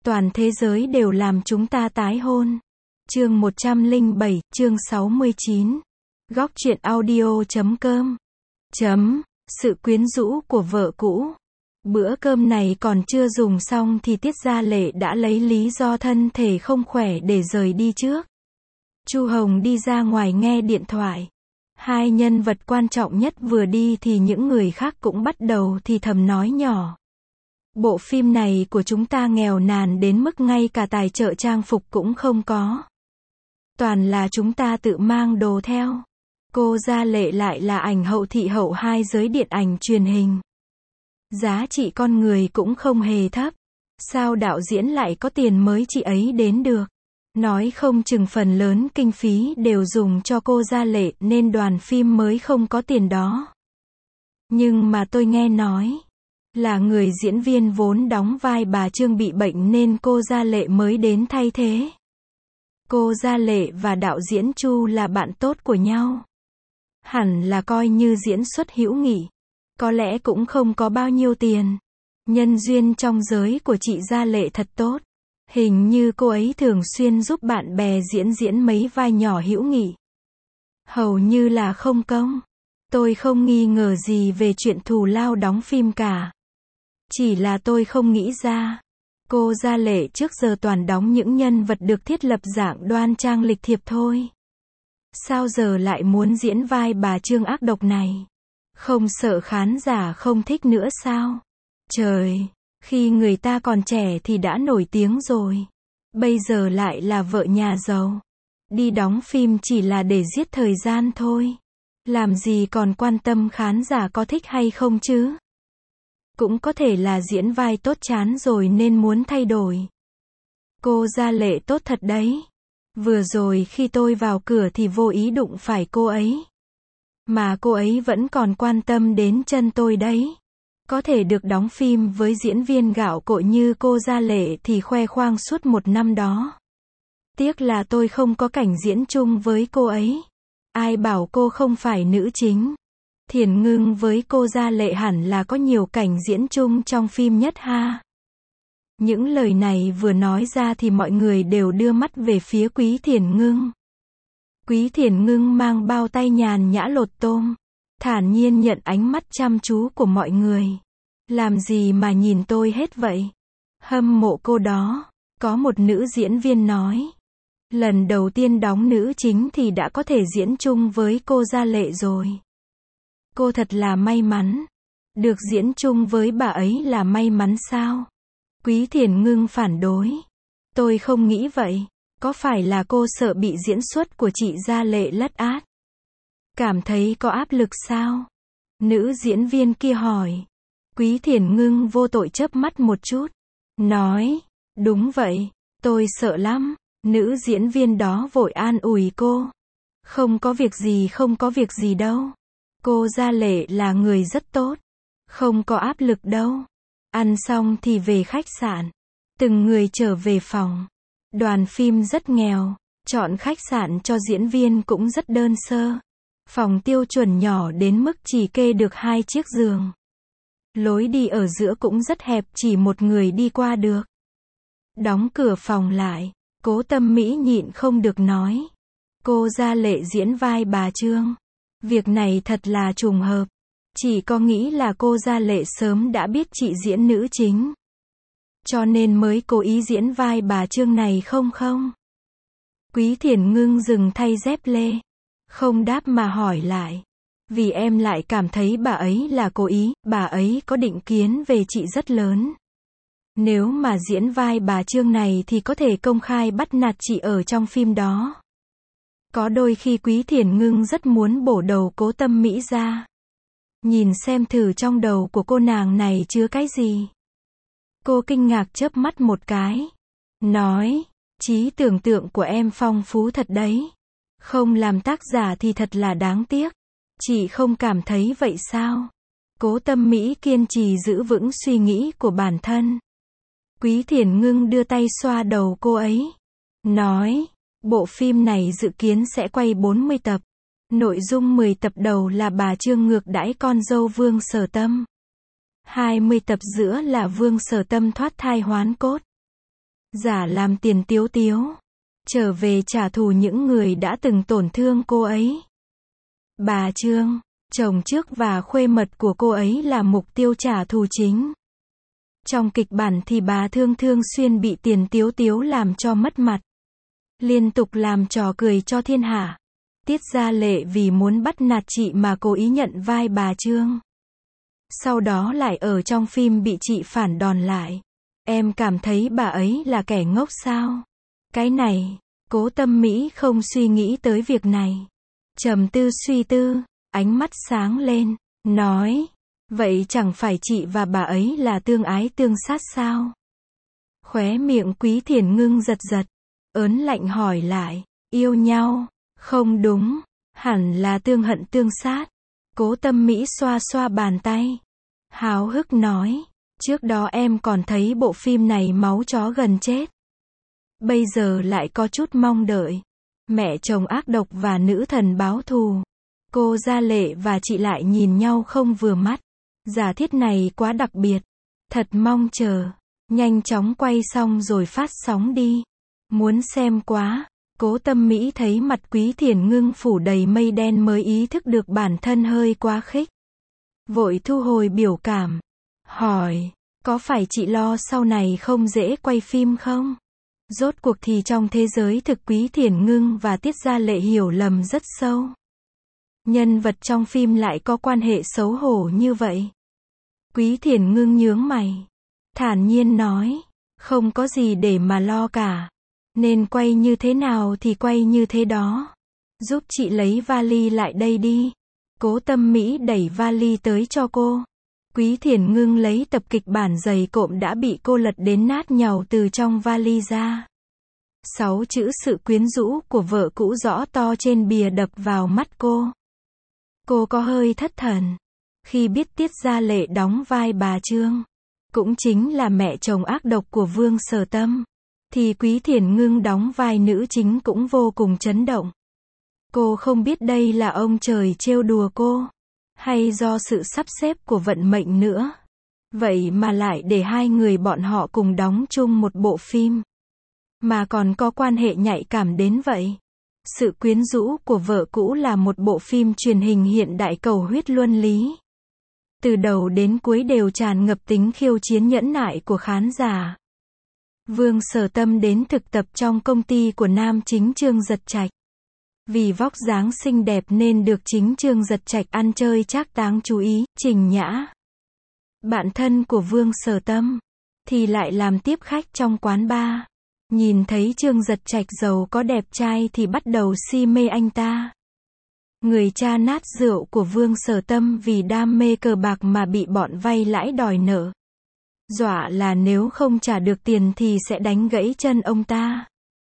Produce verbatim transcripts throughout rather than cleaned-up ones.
Toàn thế giới đều làm chúng ta tái hôn. Chương một trăm lẻ bảy, chương sáu mươi chín. Góc truyện audio chấm com. Chấm, sự quyến rũ của vợ cũ. Bữa cơm này còn chưa dùng xong thì Tiết Gia Lệ đã lấy lý do thân thể không khỏe để rời đi trước. Chu Hồng đi ra ngoài nghe điện thoại. Hai nhân vật quan trọng nhất vừa đi thì những người khác cũng bắt đầu thì thầm nói nhỏ. Bộ phim này của chúng ta nghèo nàn đến mức ngay cả tài trợ trang phục cũng không có. Toàn là chúng ta tự mang đồ theo. Cô Gia Lệ lại là ảnh hậu thị hậu hai giới điện ảnh truyền hình. Giá trị con người cũng không hề thấp. Sao đạo diễn lại có tiền mới chị ấy đến được? Nói không chừng phần lớn kinh phí đều dùng cho cô Gia Lệ nên đoàn phim mới không có tiền đó. Nhưng mà tôi nghe nói là người diễn viên vốn đóng vai bà Trương bị bệnh nên cô Gia Lệ mới đến thay thế. Cô Gia Lệ và đạo diễn Chu là bạn tốt của nhau. Hẳn là coi như diễn xuất hữu nghị. Có lẽ cũng không có bao nhiêu tiền. Nhân duyên trong giới của chị Gia Lệ thật tốt. Hình như cô ấy thường xuyên giúp bạn bè diễn diễn mấy vai nhỏ hữu nghị. Hầu như là không công. Tôi không nghi ngờ gì về chuyện thù lao đóng phim cả. Chỉ là tôi không nghĩ ra. Cô Gia Lệ trước giờ toàn đóng những nhân vật được thiết lập dạng đoan trang lịch thiệp thôi. Sao giờ lại muốn diễn vai bà Trương ác độc này? Không sợ khán giả không thích nữa sao? Trời, khi người ta còn trẻ thì đã nổi tiếng rồi. Bây giờ lại là vợ nhà giàu. Đi đóng phim chỉ là để giết thời gian thôi. Làm gì còn quan tâm khán giả có thích hay không chứ? Cũng có thể là diễn vai tốt chán rồi nên muốn thay đổi. Cô Gia Lệ tốt thật đấy. Vừa rồi khi tôi vào cửa thì vô ý đụng phải cô ấy. Mà cô ấy vẫn còn quan tâm đến chân tôi đấy. Có thể được đóng phim với diễn viên gạo cội như cô Gia Lệ thì khoe khoang suốt một năm đó. Tiếc là tôi không có cảnh diễn chung với cô ấy. Ai bảo cô không phải nữ chính. Thiền Ngưng với cô Gia Lệ hẳn là có nhiều cảnh diễn chung trong phim nhất ha. Những lời này vừa nói ra thì mọi người đều đưa mắt về phía Quý Thiền Ngưng. Quý Thiền Ngưng mang bao tay nhàn nhã lột tôm. Thản nhiên nhận ánh mắt chăm chú của mọi người. Làm gì mà nhìn tôi hết vậy? Hâm mộ cô đó. Có một nữ diễn viên nói. Lần đầu tiên đóng nữ chính thì đã có thể diễn chung với cô Gia Lệ rồi. Cô thật là may mắn. Được diễn chung với bà ấy là may mắn sao? Quý Thiền Ngưng phản đối. Tôi không nghĩ vậy. Có phải là cô sợ bị diễn xuất của chị Gia Lệ lất át? Cảm thấy có áp lực sao? Nữ diễn viên kia hỏi. Quý Thiền Ngưng vô tội chớp mắt một chút. Nói. Đúng vậy. Tôi sợ lắm. Nữ diễn viên đó vội an ủi cô. Không có việc gì không có việc gì đâu. Cô Gia Lệ là người rất tốt. Không có áp lực đâu. Ăn xong thì về khách sạn. Từng người trở về phòng. Đoàn phim rất nghèo. Chọn khách sạn cho diễn viên cũng rất đơn sơ. Phòng tiêu chuẩn nhỏ đến mức chỉ kê được hai chiếc giường. Lối đi ở giữa cũng rất hẹp, chỉ một người đi qua được. Đóng cửa phòng lại. Cố Tâm Mỹ nhịn không được nói. Cô Gia Lệ diễn vai bà Trương. Việc này thật là trùng hợp. Chị có nghĩ là cô Gia Lệ sớm đã biết chị diễn nữ chính, cho nên mới cố ý diễn vai bà Trương này không không? Quý Thiền Ngưng dừng thay dép lê. Không đáp mà hỏi lại. Vì em lại cảm thấy bà ấy là cố ý, bà ấy có định kiến về chị rất lớn. Nếu mà diễn vai bà Trương này thì có thể công khai bắt nạt chị ở trong phim đó. Có đôi khi Quý Thiền Ngưng rất muốn bổ đầu Cố Tâm Mỹ ra. Nhìn xem thử trong đầu của cô nàng này chứa cái gì. Cô kinh ngạc chớp mắt một cái. Nói, trí tưởng tượng của em phong phú thật đấy. Không làm tác giả thì thật là đáng tiếc. Chị không cảm thấy vậy sao? Cố Tâm Mỹ kiên trì giữ vững suy nghĩ của bản thân. Quý Thiền Ngưng đưa tay xoa đầu cô ấy. Nói, bộ phim này dự kiến sẽ quay bốn mươi tập. Nội dung mười tập đầu là bà Trương ngược đãi con dâu Vương Sở Tâm. hai mươi tập giữa là Vương Sở Tâm thoát thai hoán cốt. giả làm tiền tiếu tiếu, trở về trả thù những người đã từng tổn thương cô ấy. Bà Trương, chồng trước và khuê mật của cô ấy là mục tiêu trả thù chính. Trong kịch bản thì bà Thương thường xuyên bị tiền tiếu tiếu làm cho mất mặt, liên tục làm trò cười cho thiên hạ. Tiết Gia Lệ vì muốn bắt nạt chị mà cố ý nhận vai bà Trương. Sau đó lại ở trong phim bị chị phản đòn lại. Em cảm thấy bà ấy là kẻ ngốc sao? Cái này, Cố Tâm Mỹ không suy nghĩ tới việc này. Trầm tư suy tư, ánh mắt sáng lên, nói, vậy chẳng phải chị và bà ấy là tương ái tương sát sao? Khóe miệng Quý Thiền Ngưng giật giật, ớn lạnh hỏi lại, yêu nhau? Không đúng, hẳn là tương hận tương sát. Cố Tâm Mỹ xoa xoa bàn tay, háo hức nói, trước đó em còn thấy bộ phim này máu chó gần chết. Bây giờ lại có chút mong đợi. Mẹ chồng ác độc và nữ thần báo thù. Cô Gia Lệ và chị lại nhìn nhau không vừa mắt. Giả thiết này quá đặc biệt. Thật mong chờ. Nhanh chóng quay xong rồi phát sóng đi. Muốn xem quá. Cố Tâm Mỹ thấy mặt Quý Thiền Ngưng phủ đầy mây đen mới ý thức được bản thân hơi quá khích. Vội thu hồi biểu cảm. Hỏi, có phải chị lo sau này không dễ quay phim không? Rốt cuộc thì trong thế giới thực Quý Thiền Ngưng và Tiết Gia Lệ hiểu lầm rất sâu. Nhân vật trong phim lại có quan hệ xấu hổ như vậy. Quý Thiền Ngưng nhướng mày, thản nhiên nói, không có gì để mà lo cả. Nên quay như thế nào thì quay như thế đó. Giúp chị lấy vali lại đây đi. Cố Tâm Mỹ đẩy vali tới cho cô. Quý Thiền Ngưng lấy tập kịch bản dày cộm đã bị cô lật đến nát nhàu từ trong vali ra. Sáu chữ sự quyến rũ của vợ cũ rõ to trên bìa đập vào mắt cô. Cô có hơi thất thần. Khi biết Tiết Gia Lệ đóng vai bà Trương, cũng chính là mẹ chồng ác độc của Vương Sở Tâm, thì Quý Thiền Ngưng đóng vai nữ chính cũng vô cùng chấn động. Cô không biết đây là ông trời trêu đùa cô, hay do sự sắp xếp của vận mệnh nữa. Vậy mà lại để hai người bọn họ cùng đóng chung một bộ phim. Mà còn có quan hệ nhạy cảm đến vậy. Sự quyến rũ của vợ cũ là một bộ phim truyền hình hiện đại cầu huyết luân lý. Từ đầu đến cuối đều tràn ngập tính khiêu chiến nhẫn nại của khán giả. Vương Sở Tâm đến thực tập trong công ty của nam chính Trương Giật Trạch. Vì vóc dáng xinh đẹp nên được chính Trương Giật Trạch ăn chơi trác táng chú ý. Trình Nhã, bạn thân của Vương Sở Tâm, thì lại làm tiếp khách trong quán bar. Nhìn thấy Trương Giật Trạch giàu có đẹp trai thì bắt đầu si mê anh ta. Người cha nát rượu của Vương Sở Tâm vì đam mê cờ bạc mà bị bọn vay lãi đòi nợ. Dọa là nếu không trả được tiền thì sẽ đánh gãy chân ông ta.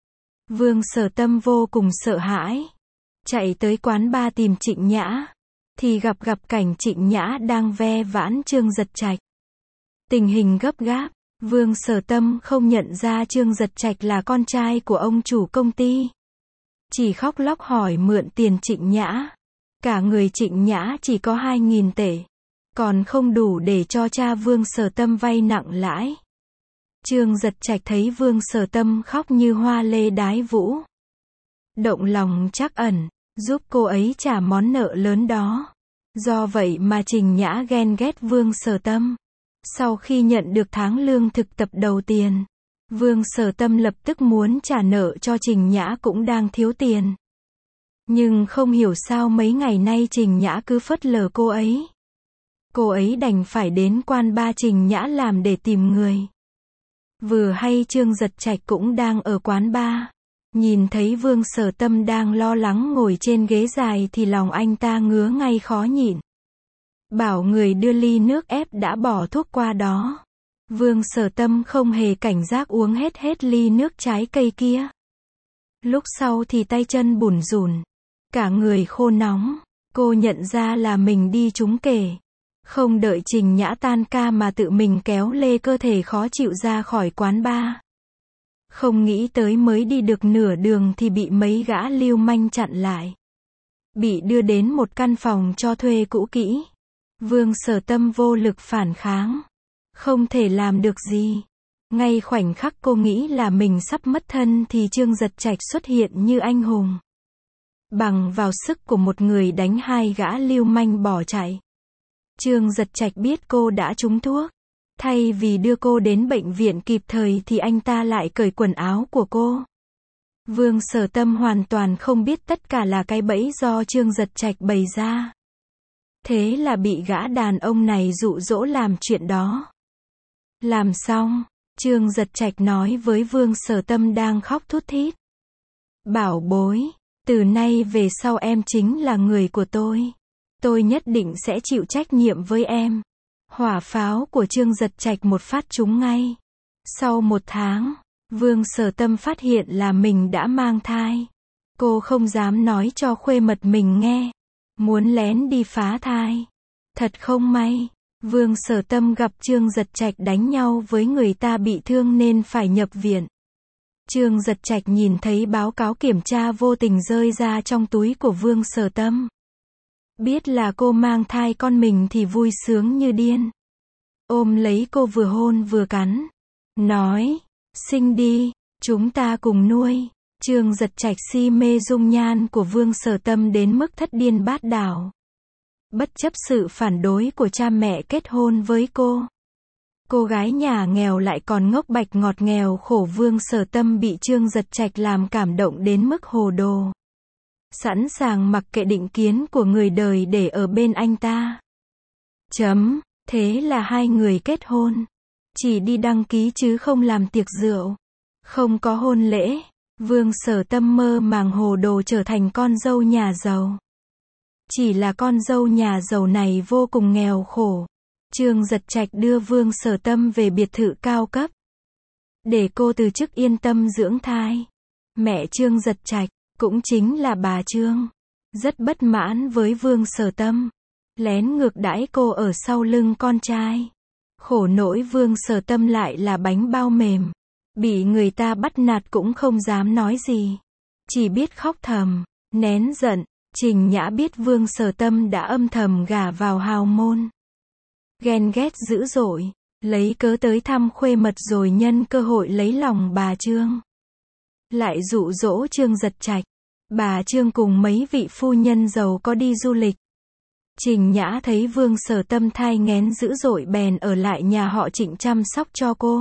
Vương Sở Tâm vô cùng sợ hãi. Chạy tới quán bar tìm Trịnh Nhã. Thì gặp gặp cảnh Trịnh Nhã đang ve vãn Trương Giật Trạch. Tình hình gấp gáp. Vương Sở Tâm không nhận ra Trương Giật Trạch là con trai của ông chủ công ty. Chỉ khóc lóc hỏi mượn tiền Trịnh Nhã. Cả người Trịnh Nhã chỉ có hai nghìn tệ. Còn không đủ để cho cha Vương Sở Tâm vay nặng lãi. Trương Giật Trạch thấy Vương Sở Tâm khóc như hoa lê đái vũ. Động lòng trắc ẩn, giúp cô ấy trả món nợ lớn đó. Do vậy mà Trình Nhã ghen ghét Vương Sở Tâm. Sau khi nhận được tháng lương thực tập đầu tiên, Vương Sở Tâm lập tức muốn trả nợ cho Trình Nhã cũng đang thiếu tiền. Nhưng không hiểu sao mấy ngày nay Trình Nhã cứ phớt lờ cô ấy. Cô ấy đành phải đến quan ba Trình Nhã làm để tìm người. Vừa hay Trương Giật Trạch cũng đang ở quán bar. Nhìn thấy Vương Sở Tâm đang lo lắng ngồi trên ghế dài thì lòng anh ta ngứa ngay khó nhịn. Bảo người đưa ly nước ép đã bỏ thuốc qua đó. Vương Sở Tâm không hề cảnh giác uống hết hết ly nước trái cây kia. Lúc sau thì tay chân bủn rủn, cả người khô nóng. Cô nhận ra là mình đi trúng kể. Không đợi Trình Nhã tan ca mà tự mình kéo lê cơ thể khó chịu ra khỏi quán bar. Không nghĩ tới mới đi được nửa đường thì bị mấy gã lưu manh chặn lại. Bị đưa đến một căn phòng cho thuê cũ kỹ. Vương Sở Tâm vô lực phản kháng. Không thể làm được gì. Ngay khoảnh khắc cô nghĩ là mình sắp mất thân thì Trương Giật Trạch xuất hiện như anh hùng. Bằng vào sức của một người đánh hai gã lưu manh bỏ chạy. Trương Giật Trạch biết cô đã trúng thuốc. Thay vì đưa cô đến bệnh viện kịp thời thì anh ta lại cởi quần áo của cô. Vương Sở Tâm hoàn toàn không biết tất cả là cái bẫy do Trương Giật Trạch bày ra. Thế là bị gã đàn ông này dụ dỗ làm chuyện đó. Làm xong, Trương Giật Trạch nói với Vương Sở Tâm đang khóc thút thít. Bảo bối, từ nay về sau em chính là người của tôi. Tôi nhất định sẽ chịu trách nhiệm với em. Hỏa pháo của Trương Giật Trạch một phát trúng ngay. Sau một tháng, Vương Sở Tâm phát hiện là mình đã mang thai. Cô không dám nói cho khuê mật mình nghe. Muốn lén đi phá thai. Thật không may, Vương Sở Tâm gặp Trương Giật Trạch đánh nhau với người ta bị thương nên phải nhập viện. Trương Giật Trạch nhìn thấy báo cáo kiểm tra vô tình rơi ra trong túi của Vương Sở Tâm. Biết là cô mang thai con mình thì vui sướng như điên. Ôm lấy cô vừa hôn vừa cắn. Nói, sinh đi, chúng ta cùng nuôi. Trương Giật Trạch si mê dung nhan của Vương Sở Tâm đến mức thất điên bát đảo. Bất chấp sự phản đối của cha mẹ kết hôn với cô. Cô gái nhà nghèo lại còn ngốc bạch ngọt nghèo khổ. Vương Sở Tâm bị Trương Giật Trạch làm cảm động đến mức hồ đồ. Sẵn sàng mặc kệ định kiến của người đời để ở bên anh ta. Chấm, thế là hai người kết hôn. Chỉ đi đăng ký chứ không làm tiệc rượu. Không có hôn lễ. Vương Sở Tâm mơ màng hồ đồ trở thành con dâu nhà giàu. Chỉ là con dâu nhà giàu này vô cùng nghèo khổ. Trương Giật Trạch đưa Vương Sở Tâm về biệt thự cao cấp. Để cô từ chức yên tâm dưỡng thai. Mẹ Trương Giật Trạch, cũng chính là bà Trương, rất bất mãn với Vương Sở Tâm. Lén ngược đãi cô ở sau lưng con trai. Khổ nỗi Vương Sở Tâm lại là bánh bao mềm. Bị người ta bắt nạt cũng không dám nói gì. Chỉ biết khóc thầm, nén giận. Trình Nhã biết Vương Sở Tâm đã âm thầm gả vào hào môn. Ghen ghét dữ dội, lấy cớ tới thăm khuê mật rồi nhân cơ hội lấy lòng bà Trương. Lại dụ dỗ Trương Giật Trạch. Bà Trương cùng mấy vị phu nhân giàu có đi du lịch. Trình Nhã thấy Vương Sở Tâm thai nghén dữ dội bèn ở lại nhà họ Trịnh chăm sóc cho cô.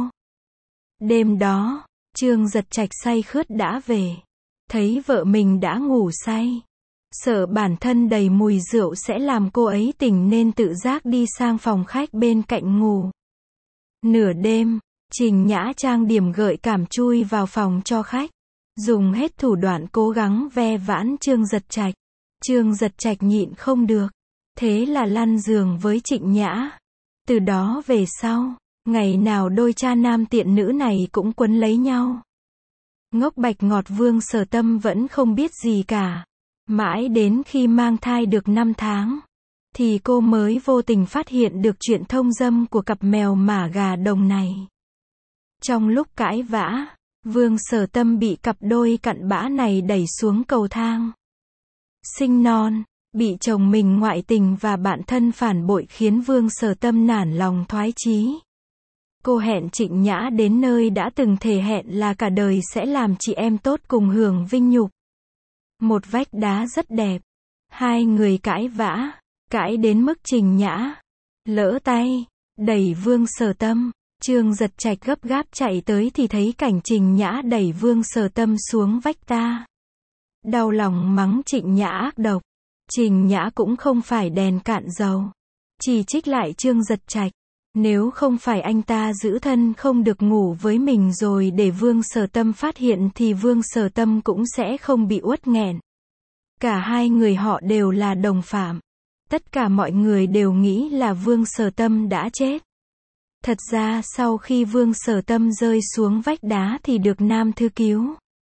Đêm đó, Trương Giật Trạch say khướt đã về. Thấy vợ mình đã ngủ say. Sợ bản thân đầy mùi rượu sẽ làm cô ấy tỉnh nên tự giác đi sang phòng khách bên cạnh ngủ. Nửa đêm, Trình Nhã trang điểm gợi cảm chui vào phòng cho khách. Dùng hết thủ đoạn cố gắng ve vãn Trương Giật Trạch. Trương Giật Trạch nhịn không được. Thế là lăn giường với Trịnh Nhã. Từ đó về sau, ngày nào đôi cha nam tiện nữ này cũng quấn lấy nhau. Ngốc bạch ngọt Vương Sở Tâm vẫn không biết gì cả. Mãi đến khi mang thai được năm tháng, thì cô mới vô tình phát hiện được chuyện thông dâm của cặp mèo mả gà đồng này. Trong lúc cãi vã, Vương Sở Tâm bị cặp đôi cặn bã này đẩy xuống cầu thang. Sinh non, bị chồng mình ngoại tình và bạn thân phản bội khiến Vương Sở Tâm nản lòng thoái chí. Cô hẹn Trịnh Nhã đến nơi đã từng thề hẹn là cả đời sẽ làm chị em tốt cùng hưởng vinh nhục. Một vách đá rất đẹp. Hai người cãi vã, cãi đến mức Trình Nhã lỡ tay, đẩy Vương Sở Tâm. Trương Giật Trạch gấp gáp chạy tới thì thấy cảnh Trình Nhã đẩy Vương Sở Tâm xuống vách ta. Đau lòng mắng Trịnh Nhã ác độc. Trình Nhã cũng không phải đèn cạn dầu. Chỉ trích lại Trương Giật Trạch. Nếu không phải anh ta giữ thân không được ngủ với mình rồi để Vương Sở Tâm phát hiện thì Vương Sở Tâm cũng sẽ không bị uất nghẹn. Cả hai người họ đều là đồng phạm. Tất cả mọi người đều nghĩ là Vương Sở Tâm đã chết. Thật ra sau khi Vương Sở Tâm rơi xuống vách đá thì được nam thư cứu.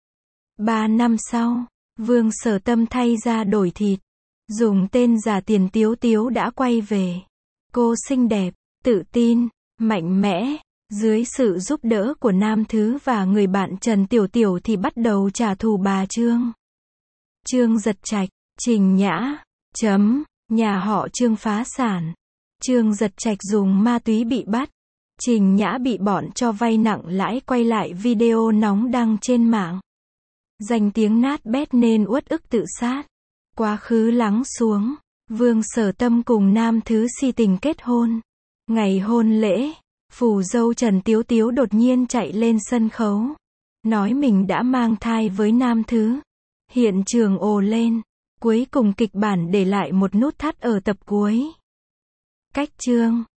Ba năm sau, Vương Sở Tâm thay da đổi thịt. Dùng tên giả Tiền Tiếu Tiếu đã quay về. Cô xinh đẹp, tự tin, mạnh mẽ. Dưới sự giúp đỡ của nam thứ và người bạn Trần Tiểu Tiểu thì bắt đầu trả thù bà Trương. Trương Giật Trạch, Trình Nhã, chấm, nhà họ Trương phá sản. Trương Giật Trạch dùng ma túy bị bắt. Trình Nhã bị bọn cho vay nặng lãi quay lại video nóng đăng trên mạng. Danh tiếng nát bét nên uất ức tự sát. Quá khứ lắng xuống. Vương Sở Tâm cùng nam thứ si tình kết hôn. Ngày hôn lễ, phù dâu Trần Tiếu Tiếu đột nhiên chạy lên sân khấu. Nói mình đã mang thai với nam thứ. Hiện trường ồ lên. Cuối cùng kịch bản để lại một nút thắt ở tập cuối. Cách chương